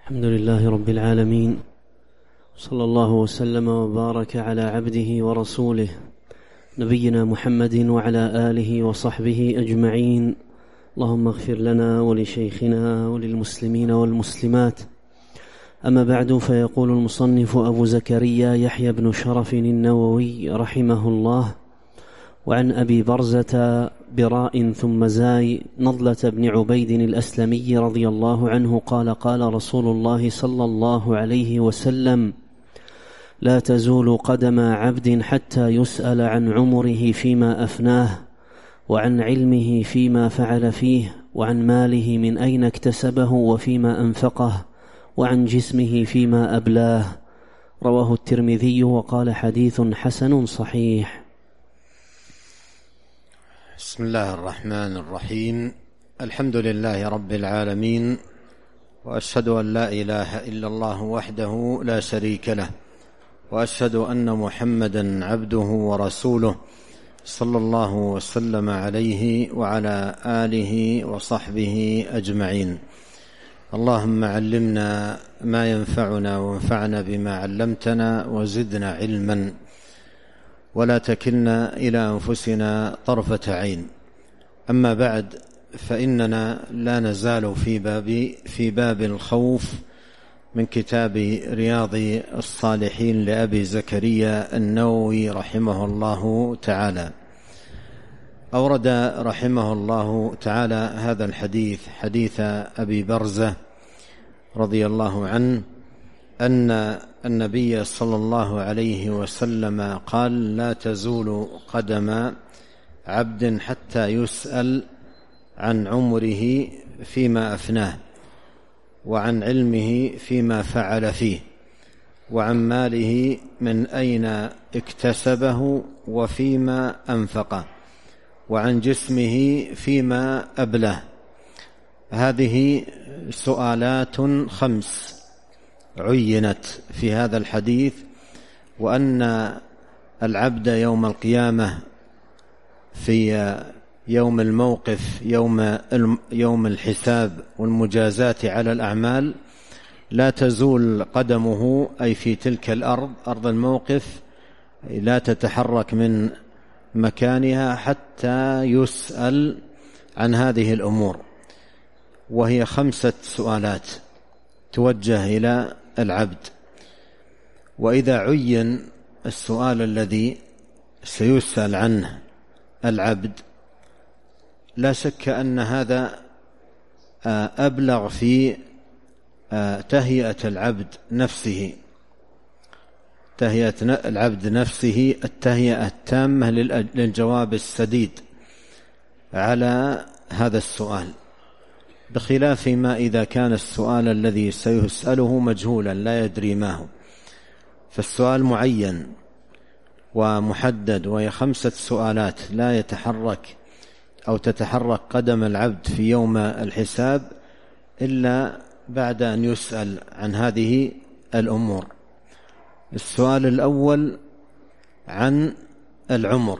الحمد لله رب العالمين، صلى الله وسلم وبارك على عبده ورسوله نبينا محمد وعلى آله وصحبه أجمعين. اللهم اغفر لنا ولشيخنا وللمسلمين والمسلمات. أما بعد، فيقول المصنف أبو زكريا يحيى بن شرف النووي رحمه الله: وعن أبي برزة براء ثم زاي نضلة بن عبيد الأسلمي رضي الله عنه قال: قال رسول الله صلى الله عليه وسلم: لا تزول قدم عبد حتى يسأل عن عمره فيما أفناه، وعن علمه فيما فعل فيه، وعن ماله من أين اكتسبه وفيما أنفقه، وعن جسمه فيما أبلاه. رواه الترمذي وقال: حديث حسن صحيح. بسم الله الرحمن الرحيم. الحمد لله رب العالمين، وأشهد أن لا إله إلا الله وحده لا شريك له، وأشهد أن محمدا عبده ورسوله صلى الله وسلم عليه وعلى آله وصحبه أجمعين. اللهم علمنا ما ينفعنا وانفعنا بما علمتنا وزدنا علما، ولا تكلنا إلى أنفسنا طرفة عين. أما بعد، فإننا لا نزال في باب الخوف من كتاب رياض الصالحين لأبي زكريا النووي رحمه الله تعالى. أورد رحمه الله تعالى هذا الحديث، حديث أبي برزة رضي الله عنه، أن النبي صلى الله عليه وسلم قال: لا تزول قدم عبد حتى يسأل عن عمره فيما أفناه، وعن علمه فيما فعل فيه، وعن ماله من أين اكتسبه وفيما أنفقه، وعن جسمه فيما أبلاه. هذه سؤالات 5 عينت في هذا الحديث، وأن العبد يوم القيامة في يوم الموقف، يوم الحساب والمجازاة على الأعمال، لا تزول قدمه، أي في تلك الأرض، أرض الموقف، لا تتحرك من مكانها حتى يسأل عن هذه الأمور. وهي 5 سؤالات توجه إلى العبد. وإذا عين السؤال الذي سيسأل عنه العبد، لا شك أن هذا أبلغ في تهيئة العبد نفسه، تهيئة العبد نفسه التهيئة التامة للجواب السديد على هذا السؤال، بخلاف ما إذا كان السؤال الذي سيسأله مجهولا لا يدري ما هو. فالسؤال معين ومحدد، وهي 5 سؤالات لا يتحرك أو تتحرك قدم العبد في يوم الحساب إلا بعد أن يسأل عن هذه الأمور. السؤال الأول عن العمر،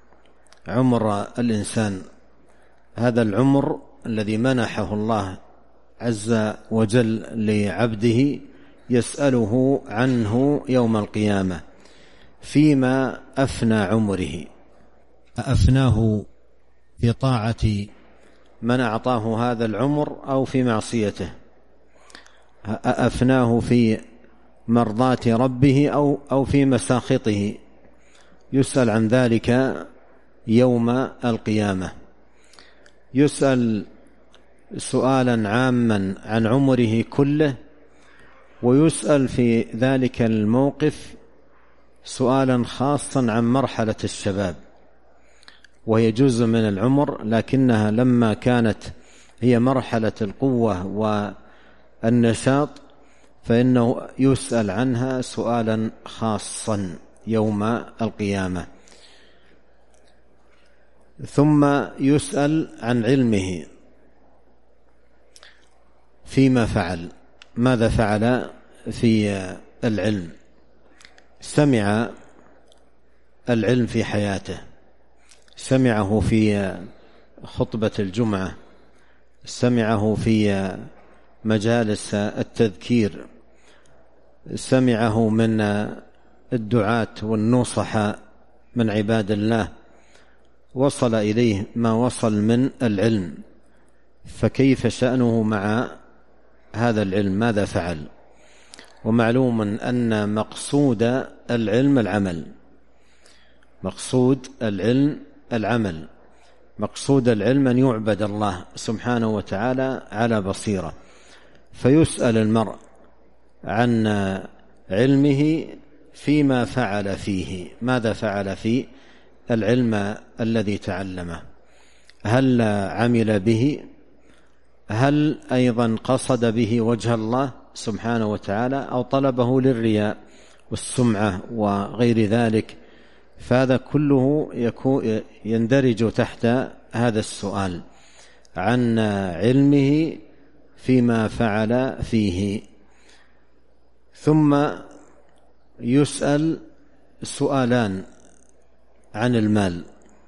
عمر الإنسان، هذا العمر الذي منحه الله عز وجل لعبده، يسأله عنه يوم القيامة. فيما أفنى عمره، أفناه في طاعة من أعطاه هذا العمر أو في معصيته، أفناه في مرضاة ربه أو في مساخطه، يسأل عن ذلك يوم القيامة. يسأل سؤالا عاما عن عمره كله، ويسأل في ذلك الموقف سؤالا خاصا عن مرحلة الشباب، وهي جزء من العمر، لكنها لما كانت هي مرحلة القوة والنشاط فإنه يسأل عنها سؤالا خاصا يوم القيامة. ثم يسأل عن علمه فيما فعل، ماذا فعل في العلم؟ سمع العلم في حياته، سمعه في خطبة الجمعة، سمعه في مجالس التذكير، سمعه من الدعاة والنصحاء من عباد الله، وصل إليه ما وصل من العلم، فكيف شأنه مع هذا العلم؟ ماذا فعل؟ ومعلوم أن مقصود العلم العمل، مقصود العلم العمل، مقصود العلم أن يعبد الله سبحانه وتعالى على بصيرة. فيسأل المرء عن علمه فيما فعل فيه، ماذا فعل في العلم الذي تعلمه؟ هل عمل به؟ هل أيضا قصد به وجه الله سبحانه وتعالى، أو طلبه للرياء والسمعة وغير ذلك؟ فهذا كله يندرج تحت هذا السؤال عن علمه فيما فعل فيه. ثم يسأل سؤالان عن المال،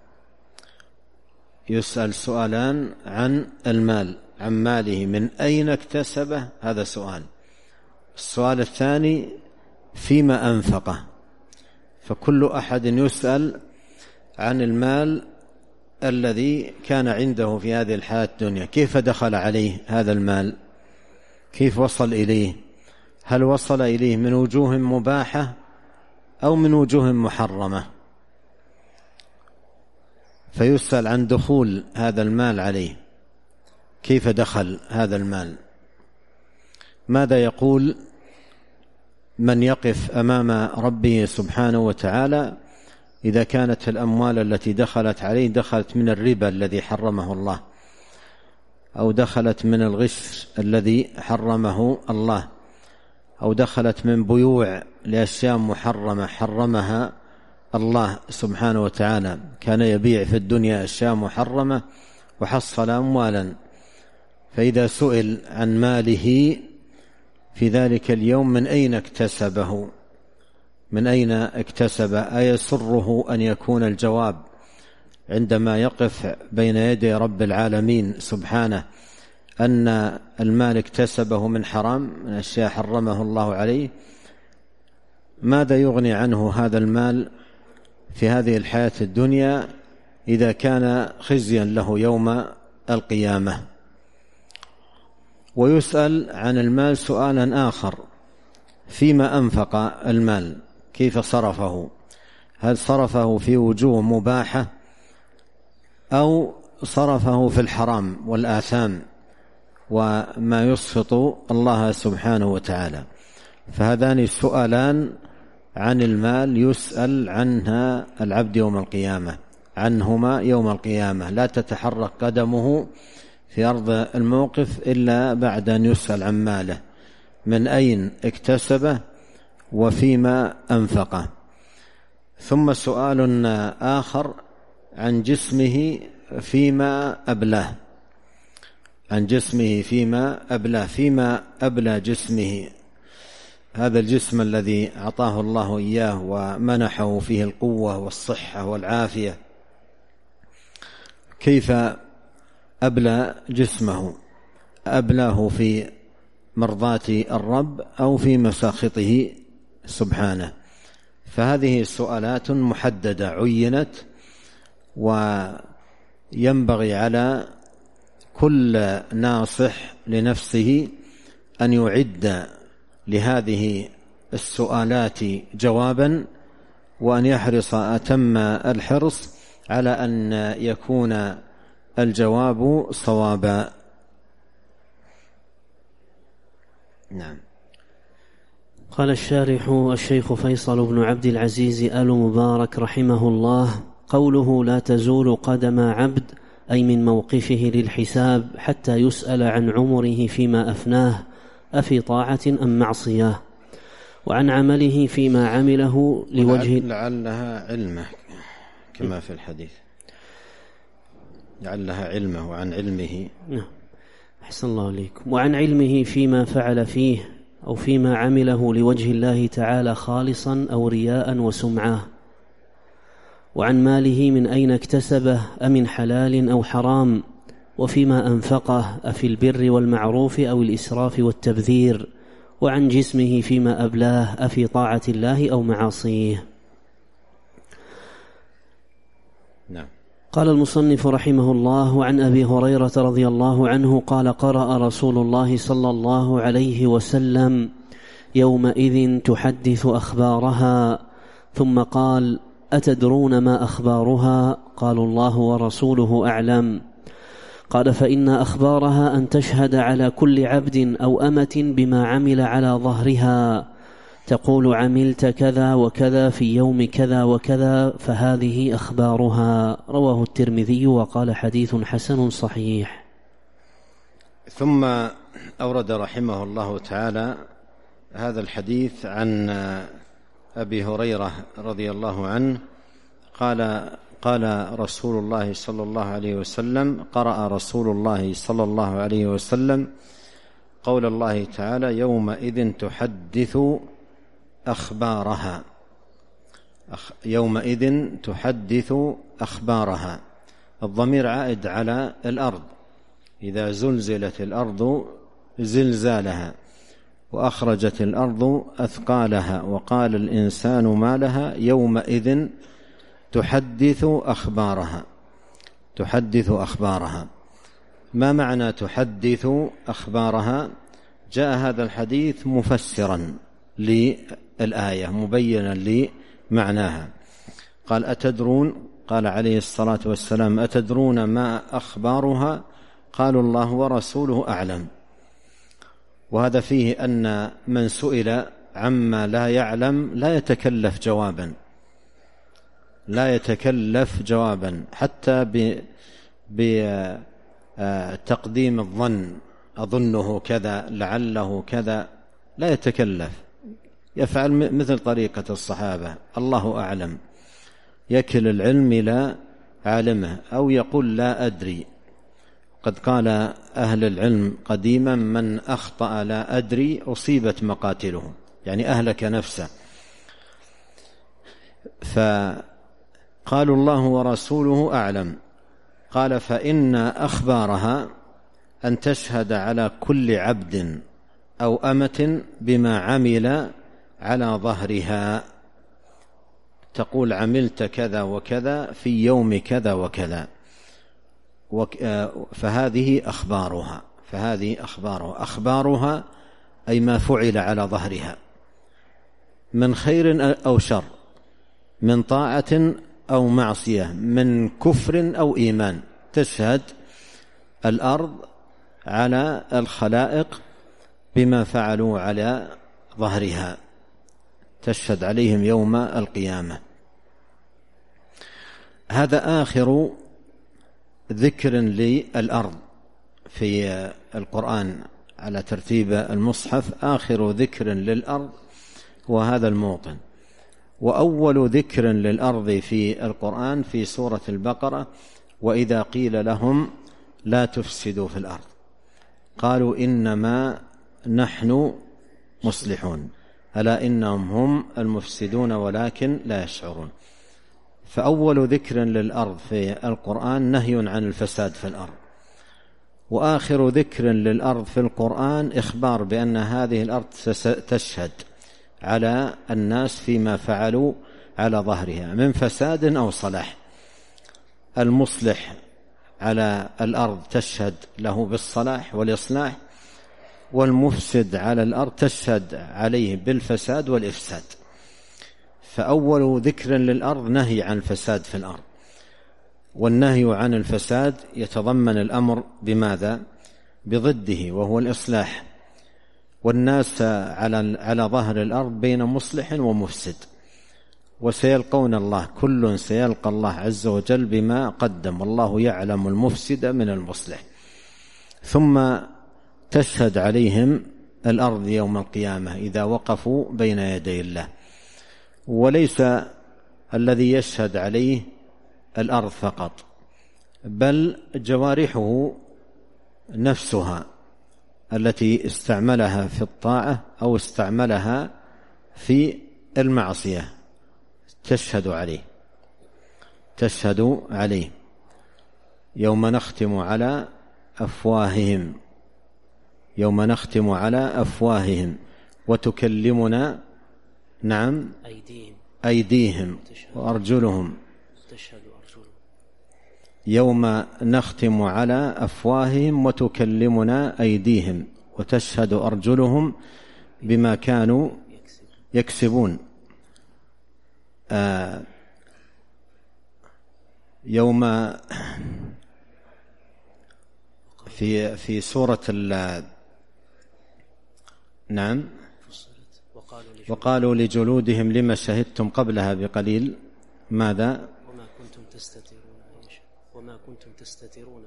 يسأل سؤالان عن المال، عن ماله، من أين اكتسبه، هذا سؤال. السؤال الثاني فيما أنفقه. فكل أحد يسأل عن المال الذي كان عنده في هذه الحياة الدنيا، كيف دخل عليه هذا المال، كيف وصل إليه، هل وصل إليه من وجوه مباحة أو من وجوه محرمة؟ فيسأل عن دخول هذا المال عليه، كيف دخل هذا المال؟ ماذا يقول من يقف أمام ربه سبحانه وتعالى إذا كانت الأموال التي دخلت عليه دخلت من الربا الذي حرمه الله، أو دخلت من الغش الذي حرمه الله، أو دخلت من بيوع لأشياء محرمة حرمها الله سبحانه وتعالى؟ كان يبيع في الدنيا أشياء محرمة وحصل أموالا، فإذا سئل عن ماله في ذلك اليوم من أين اكتسبه، من أين اكتسب؟ أيسره أن يكون الجواب عندما يقف بين يدي رب العالمين سبحانه أن المال اكتسبه من حرام، من أشياء حرمه الله عليه؟ ماذا يغني عنه هذا المال في هذه الحياة الدنيا إذا كان خزيا له يوم القيامة؟ ويسأل عن المال سؤالا آخر، فيما أنفق المال، كيف صرفه؟ هل صرفه في وجوه مباحة أو صرفه في الحرام والآثام وما يسخط الله سبحانه وتعالى؟ فهذان السؤالان عن المال يسأل عنها العبد يوم القيامة، عنهما يوم القيامة، لا تتحرك قدمه في أرض الموقف إلا بعد أن يسأل عن ماله، من أين اكتسبه وفيما أنفقه. ثم سؤال آخر عن جسمه فيما أبلاه، عن جسمه فيما أبلاه، فيما أبلى جسمه، هذا الجسم الذي أعطاه الله إياه ومنحه فيه القوة والصحة والعافية، كيف أبلى جسمه؟ أبلاه في مرضاة الرب أو في مساخطه سبحانه؟ فهذه السؤالات محددة عينت، وينبغي على كل ناصح لنفسه أن يعد لهذه السؤالات جوابا، وأن يحرص أتم الحرص على أن يكون الجواب صوابا. نعم. قال الشارح الشيخ فيصل بن عبد العزيز آل مبارك رحمه الله: قوله لا تزول قدم عبد أي من موقفه للحساب حتى يسأل عن عمره فيما أفناه أفي طاعة أم معصية، وعن عمله فيما عمله لوجه لعلها علمه كما في الحديث، لعلها علمه وعن علمه. أحسن الله عليكم. وعن علمه فيما فعل فيه أو فيما عمله لوجه الله تعالى خالصا أو رياء وسمعة. وعن ماله من أين اكتسبه أمن حلال أو حرام، وفيما أنفقه أفي البر والمعروف أو الإسراف والتبذير، وعن جسمه فيما أبلاه أفي طاعة الله أو معاصيه. نعم. قال المصنف رحمه الله: وعن أبي هريرة رضي الله عنه قال: قرأ رسول الله صلى الله عليه وسلم: يومئذ تحدث أخبارها، ثم قال: أتدرون ما أخبارها؟ قالوا: الله ورسوله أعلم. قال: فإن أخبارها أن تشهد على كل عبد أو أمة بما عمل على ظهرها، تقول: عملت كذا وكذا في يوم كذا وكذا، فهذه أخبارها. رواه الترمذي وقال: حديث حسن صحيح. ثم أورد رحمه الله تعالى هذا الحديث عن أبي هريرة رضي الله عنه قال رسول الله صلى الله عليه وسلم: قرأ رسول الله صلى الله عليه وسلم قول الله تعالى: يومئذ تحدث أخبارها. يومئذ تحدث أخبارها، الضمير عائد على الأرض، إذا زلزلت الأرض زلزالها وأخرجت الأرض أثقالها وقال الإنسان ما لها يومئذ تحدث أخبارها. تحدث أخبارها، ما معنى تحدث أخبارها؟ جاء هذا الحديث مفسرا للآية مبينا لمعناها. قال: أتدرون، قال عليه الصلاة والسلام: أتدرون ما أخبارها؟ قالوا: الله ورسوله أعلم. وهذا فيه أن من سئل عما لا يعلم لا يتكلف جوابا، لا يتكلف جوابا حتى بتقديم الظن، أظنه كذا، لعله كذا، لا يتكلف، يفعل مثل طريقة الصحابة: الله أعلم، يكل العلم إلى عالمه، أو يقول: لا أدري. قد قال أهل العلم قديما: من أخطأ لا أدري أصيبت مقاتله، يعني أهلك نفسه. فقالوا: الله ورسوله أعلم. قال: فإن أخبارها أن تشهد على كل عبد أو أمة بما عمل على ظهرها، تقول: عملت كذا وكذا في يوم كذا وكذا، فهذه أخبارها. فهذه أخبارها. أخبارها أي ما فعل على ظهرها من خير أو شر، من طاعة أو معصية، من كفر أو إيمان. تشهد الأرض على الخلائق بما فعلوا على ظهرها، تشهد عليهم يوم القيامة. هذا آخر ذكر للأرض في القرآن على ترتيب المصحف، آخر ذكر للأرض وهذا الموطن. وأول ذكر للأرض في القرآن في سورة البقرة: وإذا قيل لهم لا تفسدوا في الأرض قالوا إنما نحن مصلحون ألا إنهم هم المفسدون ولكن لا يشعرون. فأول ذكر للأرض في القرآن نهي عن الفساد في الأرض، وآخر ذكر للأرض في القرآن إخبار بأن هذه الأرض تشهد على الناس فيما فعلوا على ظهرها من فساد أو صلاح. المصلح على الأرض تشهد له بالصلاح والإصلاح، والمفسد على الأرض تشهد عليه بالفساد والإفساد. فأول ذكر للأرض نهي عن الفساد في الأرض، والنهي عن الفساد يتضمن الأمر بماذا؟ بضده، وهو الإصلاح. والناس على ظهر الأرض بين مصلح ومفسد، وسيلقون الله، كل سيلقى الله عز وجل بما قدم، والله يعلم المفسد من المصلح. ثم تشهد عليهم الأرض يوم القيامة إذا وقفوا بين يدي الله. وليس الذي يشهد عليه الأرض فقط، بل جوارحه نفسها التي استعملها في الطاعة أو استعملها في المعصية تشهد عليه. تشهد عليه. يوم نختم على أفواههم، يوم نختم على أفواههم وتكلمنا نعم أيديهم وأرجلهم. يوم نختم على أفواههم وتكلمنا أيديهم وتشهد أرجلهم بما كانوا يكسبون. يوم في سورة نعم وقالوا لجلودهم لما شهدتم قبلها بقليل ماذا وما كنتم تستترون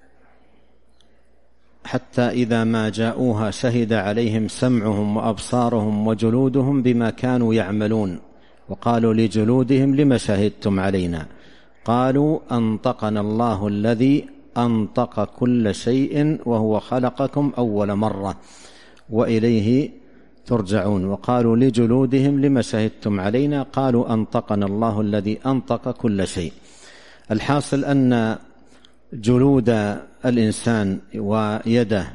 حتى إذا ما جاءوها شهد عليهم سمعهم وأبصارهم وجلودهم بما كانوا يعملون وقالوا لجلودهم لما شهدتم علينا قالوا أنطقنا الله الذي أنطق كل شيء وهو خلقكم أول مرة وإليه ترجعون. وقالوا لجلودهم لما شهدتم علينا قالوا أنطقنا الله الذي أنطق كل شيء. الحاصل أن جلود الإنسان ويده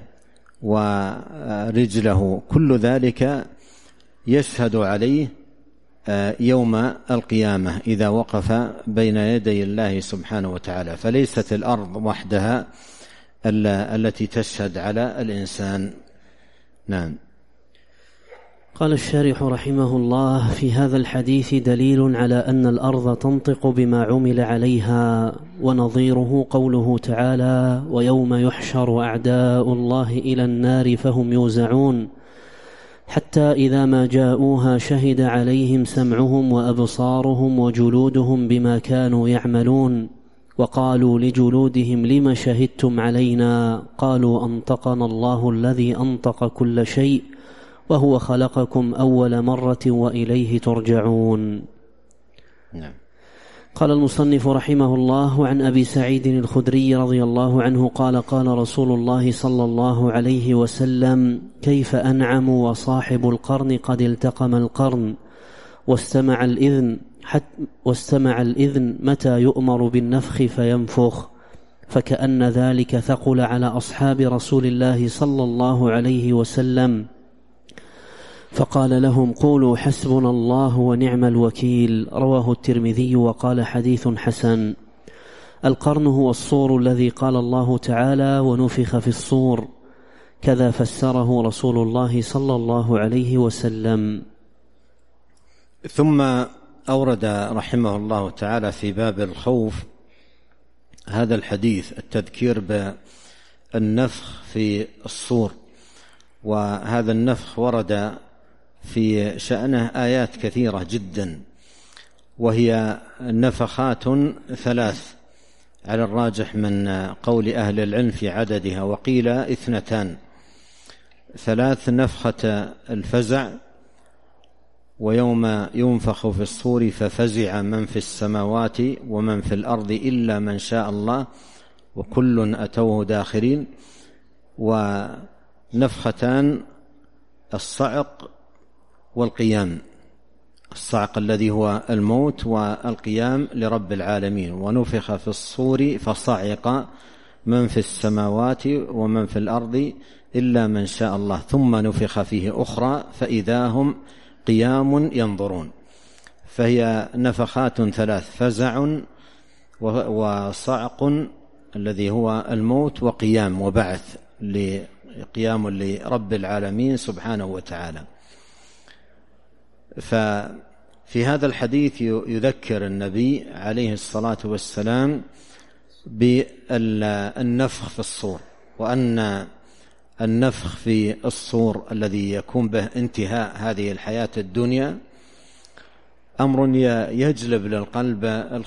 ورجله كل ذلك يشهد عليه يوم القيامة إذا وقف بين يدي الله سبحانه وتعالى، فليست الأرض وحدها التي تشهد على الإنسان. نعم. قال الشارح رحمه الله: في هذا الحديث دليل على أن الأرض تنطق بما عمل عليها، ونظيره قوله تعالى: ويوم يحشر أعداء الله إلى النار فهم يوزعون، حتى إذا ما جاءوها شهد عليهم سمعهم وأبصارهم وجلودهم بما كانوا يعملون. وقالوا لجلودهم لم شهدتم علينا قالوا أنطقنا الله الذي أنطق كل شيء وهو خلقكم أول مرة وإليه ترجعون. نعم. قال المصنف رحمه الله: عن أبي سعيد الخدري رضي الله عنه قال: قال رسول الله صلى الله عليه وسلم: كيف أنعم وصاحب القرن قد التقم القرن واستمع الإذن متى يؤمر بالنفخ فينفخ. فكأن ذلك ثقل على أصحاب رسول الله صلى الله عليه وسلم، فقال لهم: قولوا حسبنا الله ونعم الوكيل. رواه الترمذي وقال: حديث حسن. القرن هو الصور الذي قال الله تعالى: ونفخ في الصور، كذا فسره رسول الله صلى الله عليه وسلم. ثم أورد رحمه الله تعالى في باب الخوف هذا الحديث التذكير بالنفخ في الصور، وهذا النفخ ورد في شأنه آيات كثيرة جدا، وهي نفخات ثلاث على الراجح من قول أهل العلم في عددها، وقيل 2: 3 نفخة الفزع، ويوم ينفخ في الصور ففزع من في السماوات ومن في الأرض إلا من شاء الله وكل أتوه داخرين، ونفختان الصعق والقيام، الصعق الذي هو الموت والقيام لرب العالمين. ونفخ في الصور فصعق من في السماوات ومن في الأرض إلا من شاء الله، ثم نفخ فيه أخرى فإذا هم قيام ينظرون. فهي نفخات 3: فزع وصعق الذي هو الموت، وقيام وبعث قيام لرب العالمين سبحانه وتعالى. ففي هذا الحديث يذكر النبي عليه الصلاة والسلام بالنفخ في الصور، وأن النفخ في الصور الذي يكون به انتهاء هذه الحياة الدنيا أمر يجلب للقلب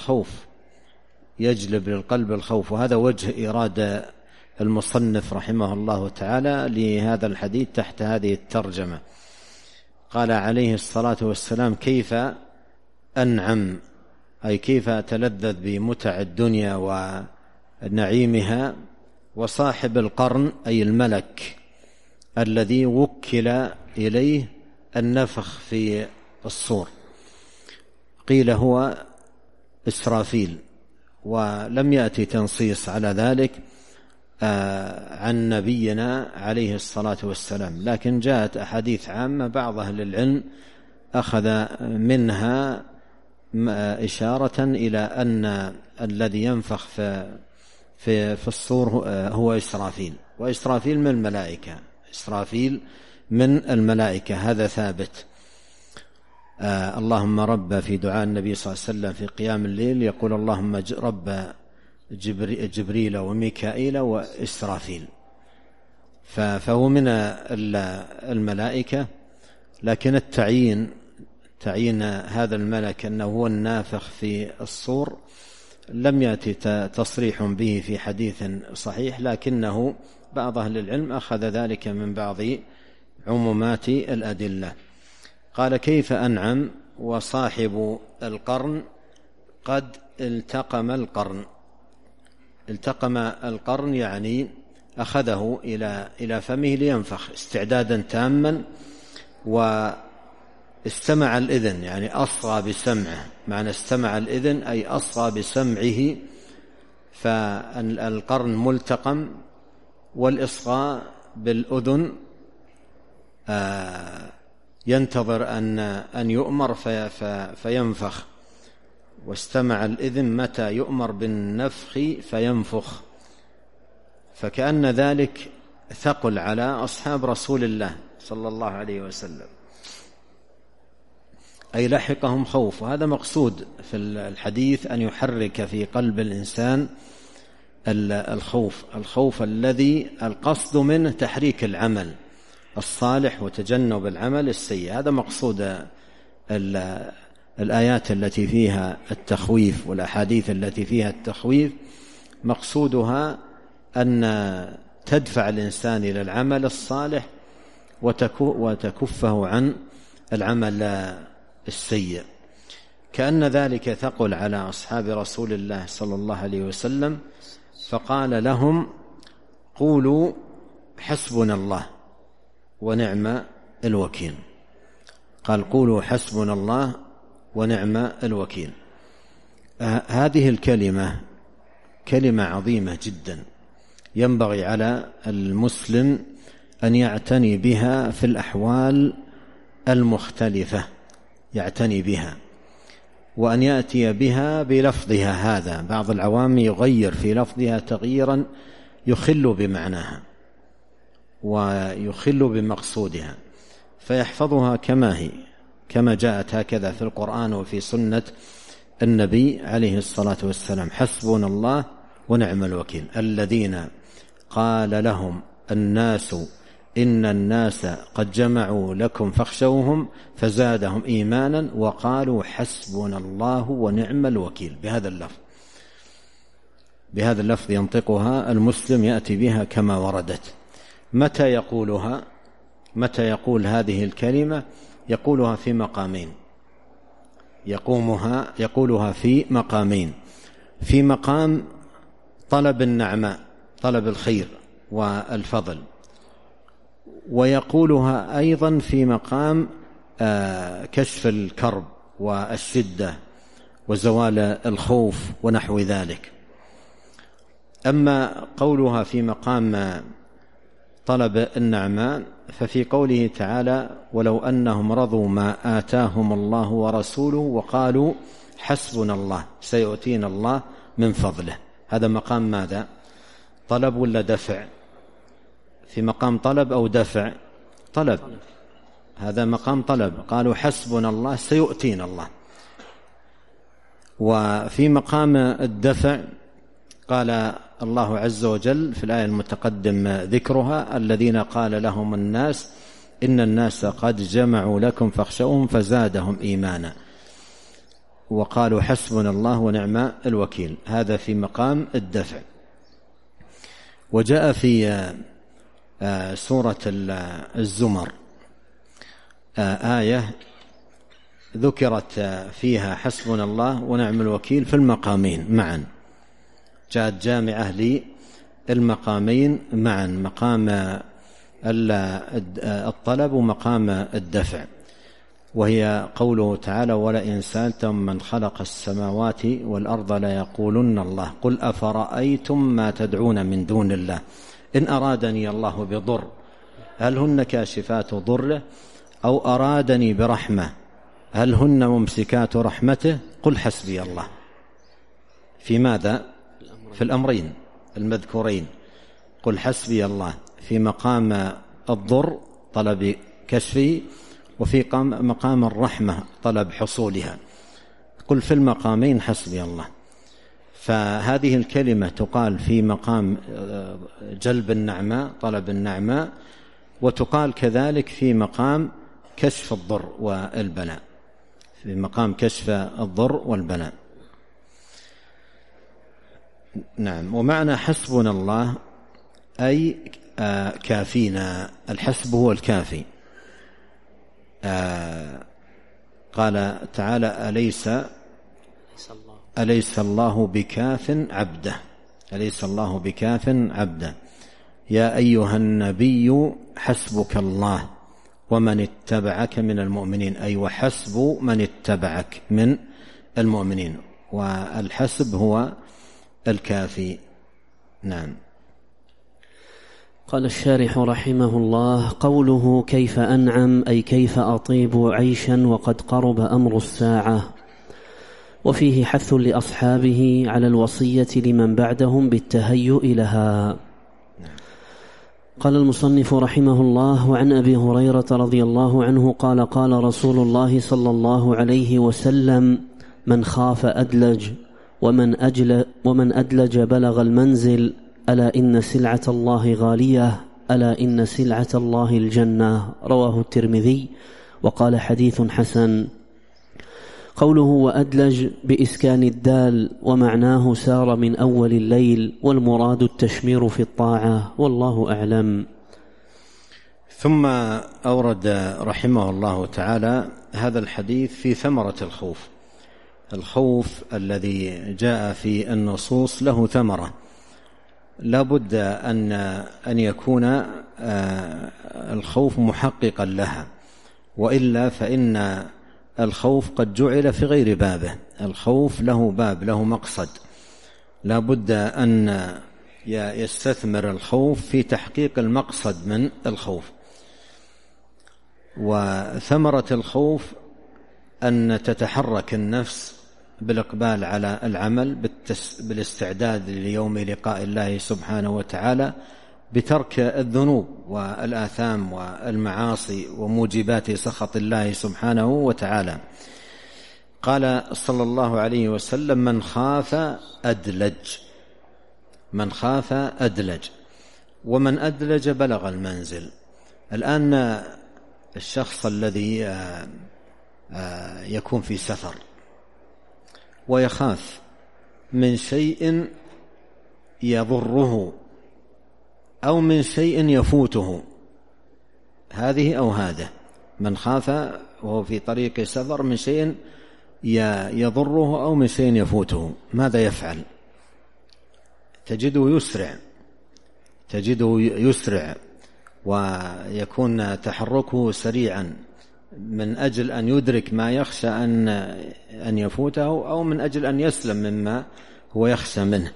الخوف، وهذا وجه إرادة المصنف رحمه الله تعالى لهذا الحديث تحت هذه الترجمة. قال عليه الصلاة والسلام: كيف أنعم، أي كيف أتلذذ بمتع الدنيا ونعيمها، وصاحب القرن أي الملك الذي وكل إليه النفخ في الصور، قيل هو إسرافيل، ولم يأتي تنصيص على ذلك، عن نبينا عليه الصلاة والسلام، لكن جاءت أحاديث عامة بعض أهل العلم أخذ منها إشارة إلى أن الذي ينفخ في الصور هو إسرافيل، وإسرافيل من الملائكة، إسرافيل من الملائكة، هذا ثابت. اللهم رب، في دعاء النبي صلى الله عليه وسلم في قيام الليل يقول اللهم رب جبريل وميكائيل وإسرافيل، فهو من الملائكة. لكن تعيين هذا الملك أنه هو النافخ في الصور لم يأتي تصريح به في حديث صحيح، لكنه بعض أهل العلم أخذ ذلك من بعض عمومات الأدلة. قال كيف أنعم وصاحب القرن قد التقم القرن. التقم القرن يعني أخذه إلى فمه لينفخ استعدادا تاما، واستمع الإذن يعني أصغى بسمعه، معنى استمع الإذن أي أصغى بسمعه، فالقرن ملتقم، والإصغاء بالأذن ينتظر أن يؤمر فينفخ، واستمع الإذن متى يؤمر بالنفخ فينفخ. فكأن ذلك ثقل على أصحاب رسول الله صلى الله عليه وسلم، أي لحقهم خوف. وهذا مقصود في الحديث، أن يحرك في قلب الإنسان الخوف الذي القصد منه تحريك العمل الصالح وتجنب العمل السيء. هذا مقصود الآيات التي فيها التخويف والأحاديث التي فيها التخويف، مقصودها أن تدفع الإنسان إلى العمل الصالح وتكفه عن العمل السيء. كأن ذلك ثقل على أصحاب رسول الله صلى الله عليه وسلم، فقال لهم قولوا حسبنا الله ونعم الوكيل. قال قولوا حسبنا الله ونعم الوكيل. هذه الكلمة كلمة عظيمة جدا، ينبغي على المسلم أن يعتني بها في الأحوال المختلفة، يعتني بها وأن يأتي بها بلفظها. هذا بعض العوام يغير في لفظها تغييرا يخل بمعناها ويخل بمقصودها، فيحفظها كما هي، كما جاءت هكذا في القرآن وفي سنة النبي عليه الصلاة والسلام. حسبنا الله ونعم الوكيل. الذين قال لهم الناس إن الناس قد جمعوا لكم فاخشوهم فزادهم إيمانا وقالوا حسبنا الله ونعم الوكيل. بهذا اللفظ ينطقها المسلم، يأتي بها كما وردت. متى يقولها؟ متى يقول هذه الكلمة؟ يقولها في مقامين، يقولها في مقامين: في مقام طلب النعماء، طلب الخير والفضل، ويقولها أيضا في مقام كشف الكرب والشدة وزوال الخوف ونحو ذلك. أما قولها في مقام طلب النعماء ففي قوله تعالى: ولو أنهم رضوا ما آتاهم الله ورسوله وقالوا حسبنا الله سيؤتينا الله من فضله. هذا مقام ماذا؟ طلب ولا دفع؟ في مقام طلب أو دفع؟ طلب. هذا مقام طلب، قالوا حسبنا الله سيؤتينا الله. وفي مقام الدفع قال الله عز وجل في الآية المتقدم ذكرها: الذين قال لهم الناس إن الناس قد جمعوا لكم فاخشوهم فزادهم إيمانا وقالوا حسبنا الله ونعم الوكيل. هذا في مقام الدفع. وجاء في سورة الزمر آية ذكرت فيها حسبنا الله ونعم الوكيل في المقامين معا، جاءت جامعة للمقامين معا، مقام الطلب ومقام الدفع. وهي قوله تعالى: ولئن سألتم من خلق السماوات والأرض ليقولن الله قل أفرأيتم ما تدعون من دون الله إن أرادني الله بضر هل هن كاشفات ضره أو أرادني برحمة هل هن ممسكات رحمته قل حسبي الله. في ماذا؟ في الأمرين المذكورين، قل حسبي الله في مقام الضر طلب كشفه، وفي مقام الرحمة طلب حصولها. قل في المقامين حسبي الله. فهذه الكلمة تقال في مقام جلب النعماء طلب النعماء، وتقال كذلك في مقام كشف الضر والبلاء، في مقام كشف الضر والبلاء. نعم. ومعنى حسبنا الله أي كافينا، الحسب هو الكافي. قال تعالى: أليس الله بكاف عبده، أليس الله بكاف عبده. يا أيها النبي حسبك الله ومن اتبعك من المؤمنين، أي وحسب من اتبعك من المؤمنين، والحسب هو الكافي. نعم. قال الشارح رحمه الله: قوله كيف أنعم أي كيف أطيب عيشا وقد قرب أمر الساعة، وفيه حث لأصحابه على الوصية لمن بعدهم بالتهيؤ لها. قال المصنف رحمه الله: وعن أبي هريرة رضي الله عنه قال: قال رسول الله صلى الله عليه وسلم: من خاف أدلج ومن أدلج بلغ المنزل، ألا إن سلعة الله غالية، ألا إن سلعة الله الجنة. رواه الترمذي وقال حديث حسن. قوله وأدلج بإسكان الدال، ومعناه سار من أول الليل، والمراد التشمير في الطاعة، والله أعلم. ثم أورد رحمه الله تعالى هذا الحديث في ثمرة الخوف. الخوف الذي جاء في النصوص له ثمرة، لا بد أن يكون الخوف محققا لها، وإلا فإن الخوف قد جعل في غير بابه. الخوف له باب، له مقصد، لا بد أن يستثمر الخوف في تحقيق المقصد من الخوف. وثمرة الخوف أن تتحرك النفس بالإقبال على العمل، بالاستعداد ليوم لقاء الله سبحانه وتعالى، بترك الذنوب والآثام والمعاصي وموجبات سخط الله سبحانه وتعالى. قال صلى الله عليه وسلم: من خاف أدلج، من خاف أدلج، ومن أدلج بلغ المنزل. الآن الشخص الذي يكون في سفر ويخاف من شيء يضره أو من شيء يفوته، هذه أو هذا، من خاف وهو في طريق سفر من شيء يضره أو من شيء يفوته، ماذا يفعل؟ تجده يسرع ويكون تحركه سريعا من أجل أن يدرك ما يخشى أن يفوته، أو من أجل أن يسلم مما هو يخشى منه.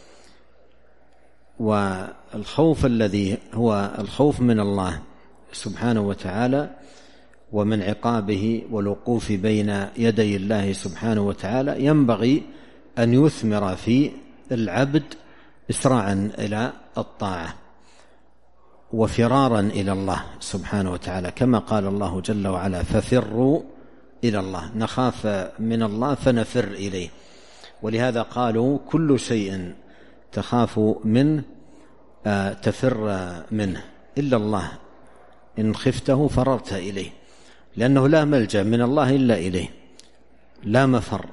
والخوف الذي هو الخوف من الله سبحانه وتعالى ومن عقابه والوقوف بين يدي الله سبحانه وتعالى ينبغي أن يثمر في العبد إسراعا إلى الطاعة وفرارا إلى الله سبحانه وتعالى، كما قال الله جل وعلا: ففروا إلى الله، نخاف من الله فنفر إليه. ولهذا قالوا: كل شيء تخاف منه تفر منه إلا الله، إن خفته فررت إليه، لأنه لا ملجأ من الله إلا إليه، لا مفر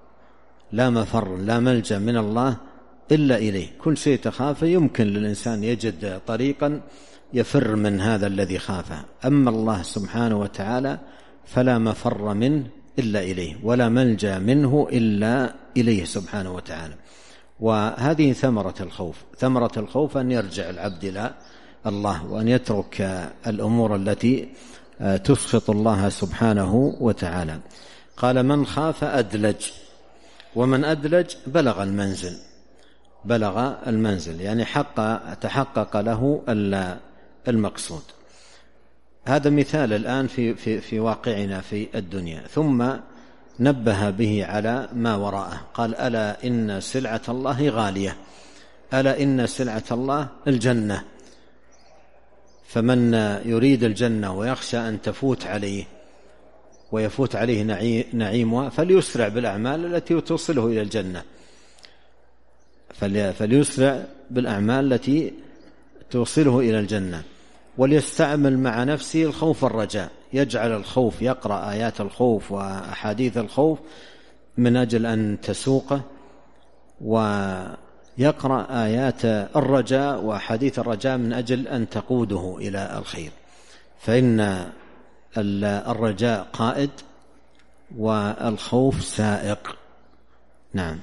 لا ملجأ من الله إلا إليه. كل شيء تخافه يمكن للإنسان يجد طريقا يفر من هذا الذي خافه، أما الله سبحانه وتعالى فلا مفر منه إلا إليه، ولا ملجأ منه إلا إليه سبحانه وتعالى. وهذه ثمرة الخوف. ثمرة الخوف أن يرجع العبد إلى الله، وأن يترك الأمور التي تسخط الله سبحانه وتعالى. قال من خاف أدلج، ومن أدلج بلغ المنزل يعني تحقق له المقصود. هذا مثال الآن في واقعنا في الدنيا. ثم نبه به على ما وراءه، قال ألا إن سلعة الله غالية، ألا إن سلعة الله الجنة، فمن يريد الجنة ويخشى أن تفوت عليه ويفوت عليه نعيمها فليسرع بالأعمال التي توصله إلى الجنة، فليسرع بالأعمال التي توصله إلى الجنة، وليستعمل مع نفسه الخوف والرجاء، يجعل الخوف، يقرأ آيات الخوف وأحاديث الخوف من أجل أن تسوقه، ويقرأ آيات الرجاء وأحاديث الرجاء من أجل أن تقوده إلى الخير، فإن الرجاء قائد والخوف سائق. نعم.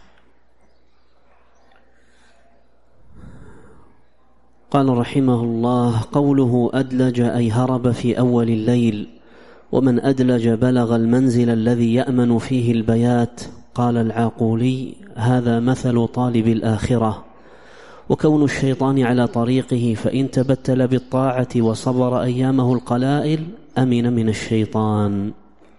قال رحمه الله: قوله أدلج أي هرب في أول الليل، ومن أدلج بلغ المنزل الذي يأمن فيه البيات. قال العاقولي: هذا مثل طالب الآخرة، وكون الشيطان على طريقه فإن تبتل بالطاعة وصبر أيامه القلائل أمن من الشيطان.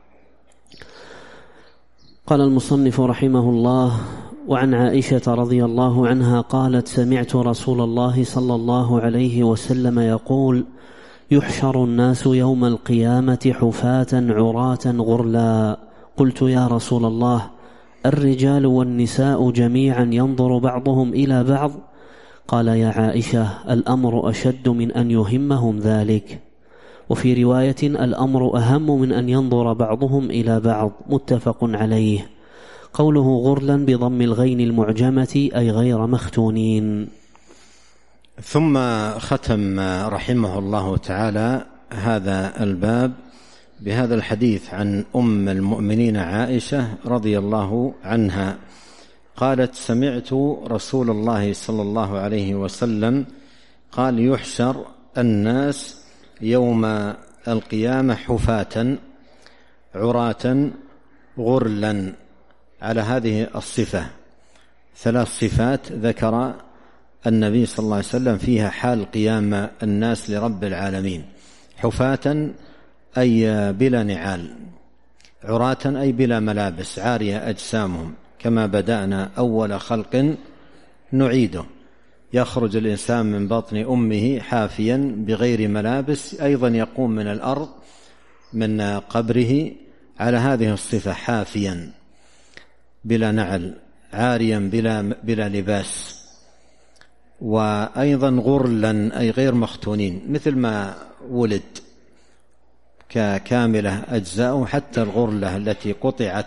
قال المصنف رحمه الله: وعن عائشة رضي الله عنها قالت: سمعت رسول الله صلى الله عليه وسلم يقول: يحشر الناس يوم القيامة حفاة عراة غرلا. قلت: يا رسول الله، الرجال والنساء جميعا ينظر بعضهم إلى بعض؟ قال: يا عائشة، الأمر أشد من أن يهمهم ذلك. وفي رواية: الأمر أهم من أن ينظر بعضهم إلى بعض. متفق عليه. قوله غرلا بضم الغين المعجمة أي غير مختونين. ثم ختم رحمه الله تعالى هذا الباب بهذا الحديث عن أم المؤمنين عائشة رضي الله عنها قالت: سمعت رسول الله صلى الله عليه وسلم قال: يحشر الناس يوم القيامة حفاة عراة غرلا. على هذه الصفة 3 صفات ذكر النبي صلى الله عليه وسلم فيها حال قيام الناس لرب العالمين: حفاة أي بلا نعال، عراة أي بلا ملابس، عارية أجسامهم، كما بدأنا أول خلق نعيده. يخرج الإنسان من بطن أمه حافيا بغير ملابس، أيضا يقوم من الأرض من قبره على هذه الصفة: حافيا بلا نعل، عاريا بلا لباس، وأيضا غرلا أي غير مختونين، مثل ما ولد ككاملة أجزاءه، حتى الغرلة التي قطعت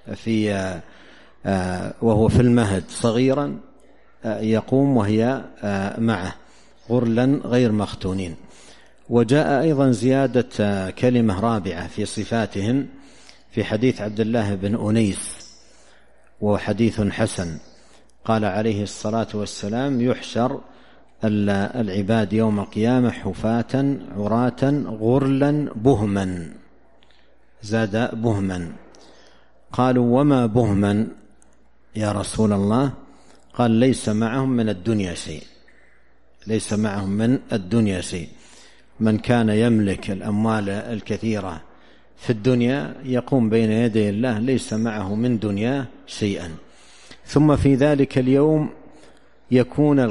وهو في المهد صغيرا يقوم وهي معه، غرلا غير مختونين. وجاء أيضا زيادة كلمة رابعة في صفاتهم في حديث عبد الله بن أنيس، وحديث حسن. قال عليه الصلاة والسلام: يحشر العباد يوم القيامة حفاة عراة غرلا بهما. زاد بهما. قالوا: وما بهما يا رسول الله؟ قال: ليس معهم من الدنيا شيء، ليس معهم من الدنيا شيء. من كان يملك الأموال الكثيرة في الدنيا يقوم بين يدي الله ليس معه من دنيا شيئا. ثم في ذلك اليوم يكون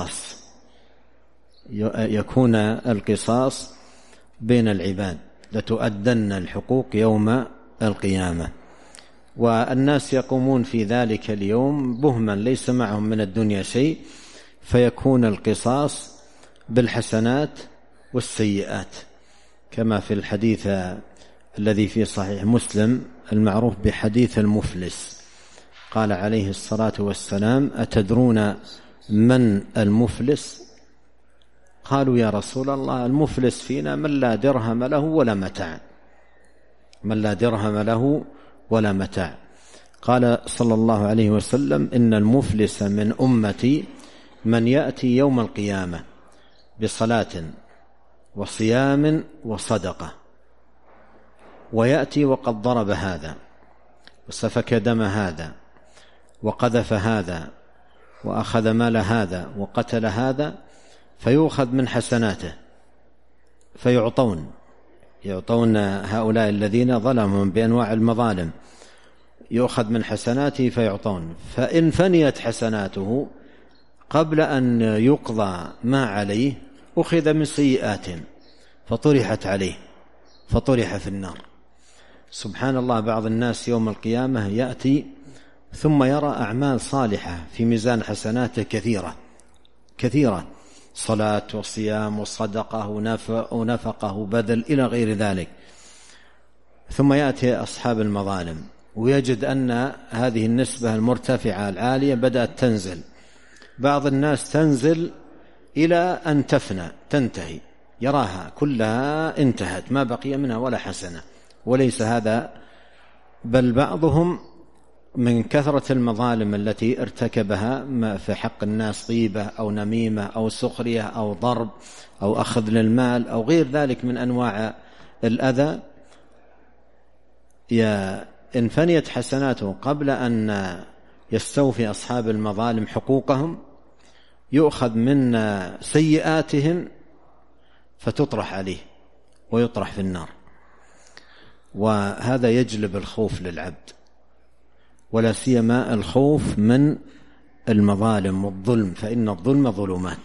القصاص بين العباد، لتؤدن الحقوق يوم القيامة. والناس يقومون في ذلك اليوم بهما ليس معهم من الدنيا شيء، فيكون القصاص بالحسنات والسيئات، كما في الحديث الذي في صحيح مسلم المعروف بحديث المفلس. قال عليه الصلاة والسلام: أتدرون من المفلس؟ قالوا: يا رسول الله، المفلس فينا من لا درهم له ولا متاع، من لا درهم له ولا متاع. قال صلى الله عليه وسلم: إن المفلس من أمتي من يأتي يوم القيامة بصلاة وصيام وصدقة ويأتي وقد ضرب هذا وسفك دم هذا وقذف هذا وأخذ مال هذا وقتل هذا، فيؤخذ من حسناته يعطون هؤلاء الذين ظلموا بأنواع المظالم، يؤخذ من حسناته فيعطون. فإن فنيت حسناته قبل أن يقضى ما عليه أخذ من سيئات فطرحت عليه فطرح في النار. سبحان الله، بعض الناس يوم القيامة يأتي ثم يرى أعمال صالحة في ميزان حسناته كثيرة، صلاة وصيام وصدقة ونفقة وبذل إلى غير ذلك، ثم يأتي أصحاب المظالم ويجد أن هذه النسبة المرتفعة العالية بدأت تنزل. بعض الناس تنزل إلى أن تنتهي، يراها كلها انتهت ما بقي منها ولا حسنة. وليس هذا، بل بعضهم من كثرة المظالم التي ارتكبها في حق الناس، طيبة أو نميمة أو سخرية أو ضرب أو أخذ للمال أو غير ذلك من أنواع الأذى، إن فنيت حسناته قبل أن يستوفي أصحاب المظالم حقوقهم يؤخذ من سيئاتهم فتطرح عليه ويطرح في النار. وهذا يجلب الخوف للعبد، ولا سيما الخوف من المظالم والظلم، فإن الظلم ظلمات.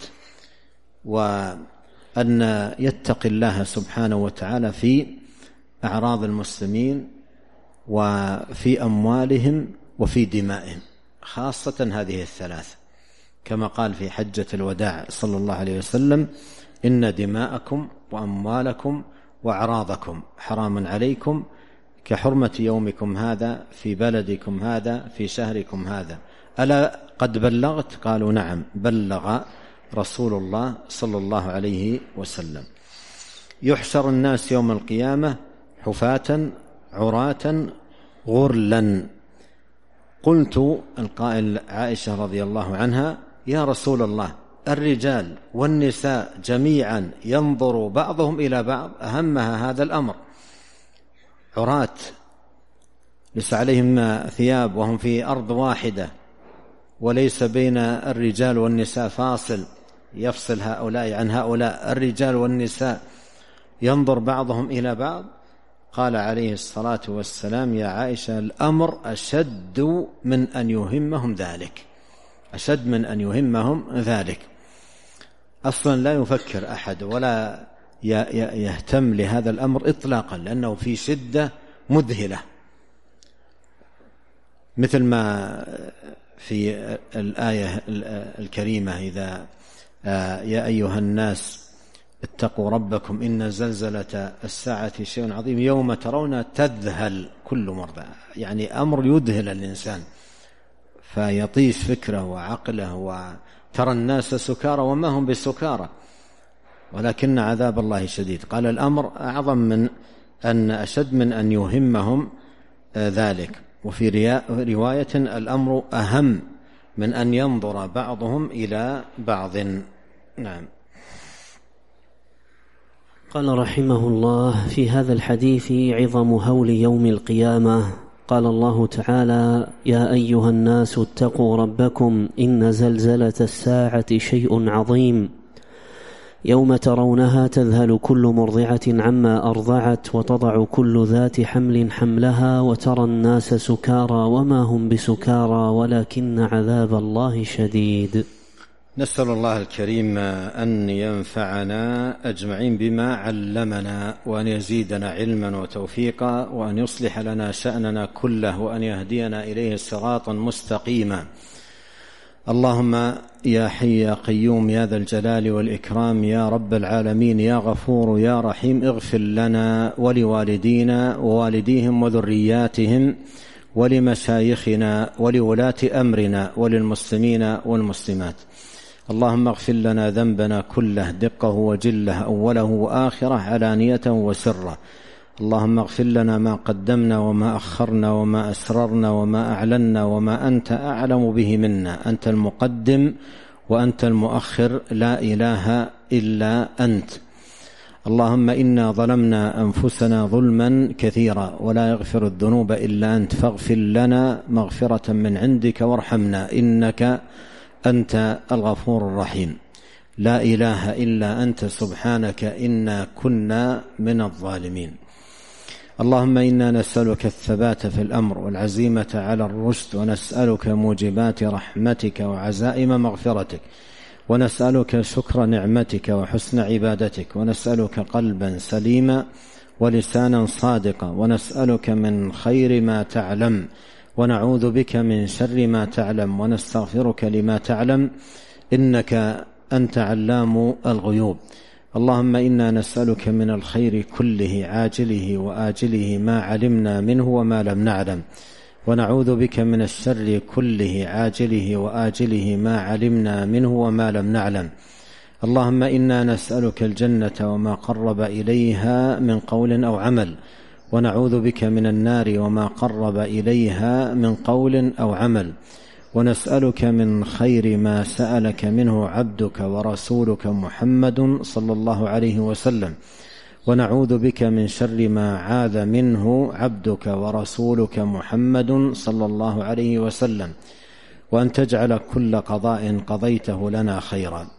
وأن يتقي الله سبحانه وتعالى في أعراض المسلمين وفي أموالهم وفي دمائهم، خاصة هذه الثلاث، كما قال في حجة الوداع صلى الله عليه وسلم: إن دماءكم وأموالكم وأعراضكم حرام عليكم كحرمة يومكم هذا في بلدكم هذا في شهركم هذا. ألا قد بلغت؟ قالوا: نعم، بلغ رسول الله صلى الله عليه وسلم. يحشر الناس يوم القيامة حفاة عراة غرلا. قلت، القائل عائشة رضي الله عنها: يا رسول الله، الرجال والنساء جميعا ينظر بعضهم إلى بعض، أهمها هذا الأمر، عراة ليس عليهم ثياب وهم في أرض واحدة وليس بين الرجال والنساء فاصل يفصل هؤلاء عن هؤلاء، الرجال والنساء ينظر بعضهم إلى بعض. قال عليه الصلاة والسلام: يا عائشة، الأمر أشد من أن يهمهم ذلك، أشد من أن يهمهم ذلك. أصلا لا يفكر أحد ولا يهتم لهذا الأمر إطلاقا، لأنه في شدة مذهلة، مثل ما في الآية الكريمة: إذا يا أيها الناس اتقوا ربكم إن زلزلة الساعة شيء عظيم يوم ترون تذهل كل مرضع. يعني أمر يذهل الإنسان فيطيش فكره وعقله، وترى الناس سكارى وما هم بسكارى ولكن عذاب الله شديد. قال الأمر أعظم من أن أشد من أن يهمهم ذلك. وفي رواية: الأمر أهم من أن ينظر بعضهم إلى بعض. نعم. قال رحمه الله: في هذا الحديث عظم هول يوم القيامة. قال الله تعالى: يا أيها الناس اتقوا ربكم إن زلزلة الساعة شيء عظيم يوم ترونها تذهل كل مرضعة عما أرضعت وتضع كل ذات حمل حملها وترى الناس سكارى وما هم بسكارى ولكن عذاب الله شديد. نسأل الله الكريم أن ينفعنا أجمعين بما علمنا، وأن يزيدنا علما وتوفيقا، وأن يصلح لنا شأننا كله، وأن يهدينا إليه صراطا مستقيما. اللهم يا حي يا قيوم يا ذا الجلال والإكرام يا رب العالمين يا غفور يا رحيم، اغفر لنا ولوالدينا ووالديهم وذرياتهم ولمشايخنا ولولاة أمرنا وللمسلمين والمسلمات. اللهم اغفر لنا ذنبنا كله دقه وجله أوله وآخره علانية وسره. اللهم اغفر لنا ما قدمنا وما أخرنا وما أسررنا وما أعلنا وما أنت أعلم به منا. أنت المقدم وأنت المؤخر، لا إله إلا أنت. اللهم إنا ظلمنا أنفسنا ظلما كثيرا ولا يغفر الذنوب إلا أنت فاغفر لنا مغفرة من عندك وارحمنا إنك أنت الغفور الرحيم. لا إله إلا أنت سبحانك إنا كنا من الظالمين. اللهم إنا نسألك الثبات في الأمر والعزيمة على الرشد، ونسألك موجبات رحمتك وعزائم مغفرتك، ونسألك شكر نعمتك وحسن عبادتك، ونسألك قلبا سليما ولسانا صادقا، ونسألك من خير ما تعلم ونعوذ بك من شر ما تعلم، ونستغفرك لما تعلم إنك أنت علام الغيوب. اللهم إنا نسألك من الخير كله عاجله وآجله ما علمنا منه وما لم نعلم، ونعوذ بك من الشر كله عاجله وآجله ما علمنا منه وما لم نعلم. اللهم إنا نسألك الجنة وما قرب إليها من قول أو عمل، ونعوذ بك من النار وما قرب إليها من قول أو عمل، ونسألك من خير ما سألك منه عبدك ورسولك محمد صلى الله عليه وسلم، ونعوذ بك من شر ما عاذ منه عبدك ورسولك محمد صلى الله عليه وسلم، وأن تجعل كل قضاء قضيته لنا خيرا.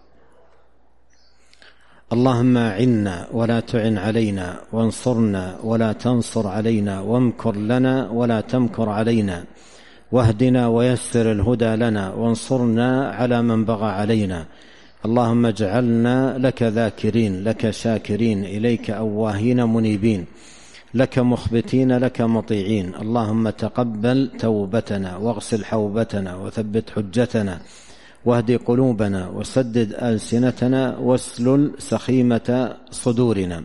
اللهم أعنا ولا تعن علينا، وانصرنا ولا تنصر علينا، وامكر لنا ولا تمكر علينا، واهدنا ويسر الهدى لنا، وانصرنا على من بغى علينا. اللهم اجعلنا لك ذاكرين، لك شاكرين، إليك أواهين منيبين، لك مخبتين، لك مطيعين. اللهم تقبل توبتنا، واغسل حوبتنا، وثبت حجتنا، واهد قلوبنا، وسدد ألسنتنا، واسلل سخيمة صدورنا.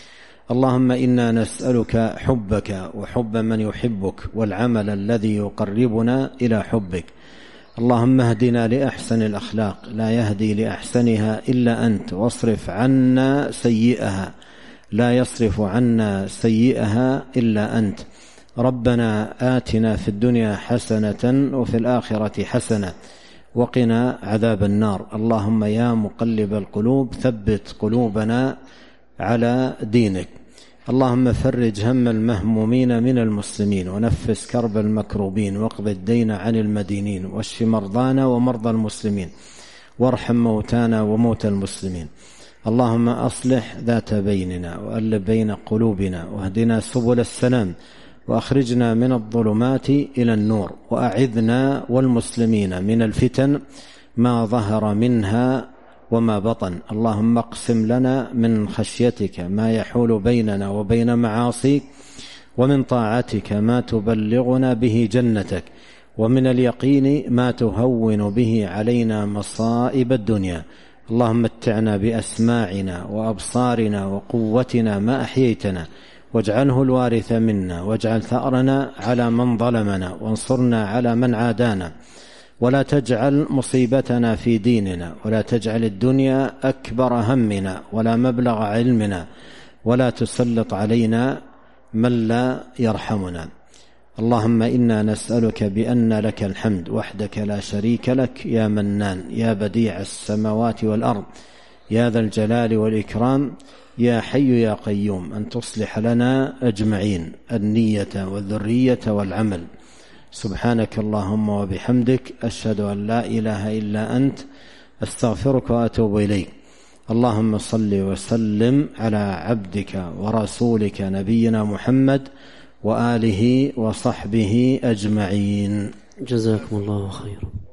اللهم إنا نسألك حبك وحب من يحبك، والعمل الذي يقربنا إلى حبك. اللهم اهدنا لأحسن الأخلاق، لا يهدي لأحسنها إلا أنت، واصرف عنا سيئها، لا يصرف عنا سيئها إلا أنت. ربنا آتنا في الدنيا حسنة وفي الآخرة حسنة وقنا عذاب النار. اللهم يا مقلب القلوب ثبت قلوبنا على دينك. اللهم فرج هم المهمومين من المسلمين، ونفس كرب المكروبين، واقض الدين عن المدينين، واشف مرضانا ومرضى المسلمين، وارحم موتانا وموتى المسلمين. اللهم أصلح ذات بيننا، وألف بين قلوبنا، واهدنا سبل السلام، وأخرجنا من الظلمات إلى النور، وأعذنا والمسلمين من الفتن ما ظهر منها وما بطن. اللهم اقسم لنا من خشيتك ما يحول بيننا وبين معاصيك، ومن طاعتك ما تبلغنا به جنتك، ومن اليقين ما تهون به علينا مصائب الدنيا. اللهم متعنا بأسماعنا وأبصارنا وقوتنا ما أحييتنا، واجعله الوارث منا، واجعل ثأرنا على من ظلمنا، وانصرنا على من عادانا، ولا تجعل مصيبتنا في ديننا، ولا تجعل الدنيا أكبر همنا ولا مبلغ علمنا، ولا تسلط علينا من لا يرحمنا. اللهم إنا نسألك بأن لك الحمد وحدك لا شريك لك، يا منان، يا بديع السماوات والأرض، يا ذا الجلال والإكرام، يا حي يا قيوم، أن تصلح لنا أجمعين النية والذرية والعمل. سبحانك اللهم وبحمدك، أشهد أن لا إله إلا أنت، أستغفرك وأتوب إليك. اللهم صل وسلم على عبدك ورسولك نبينا محمد وآله وصحبه أجمعين. جزاكم الله خيرا.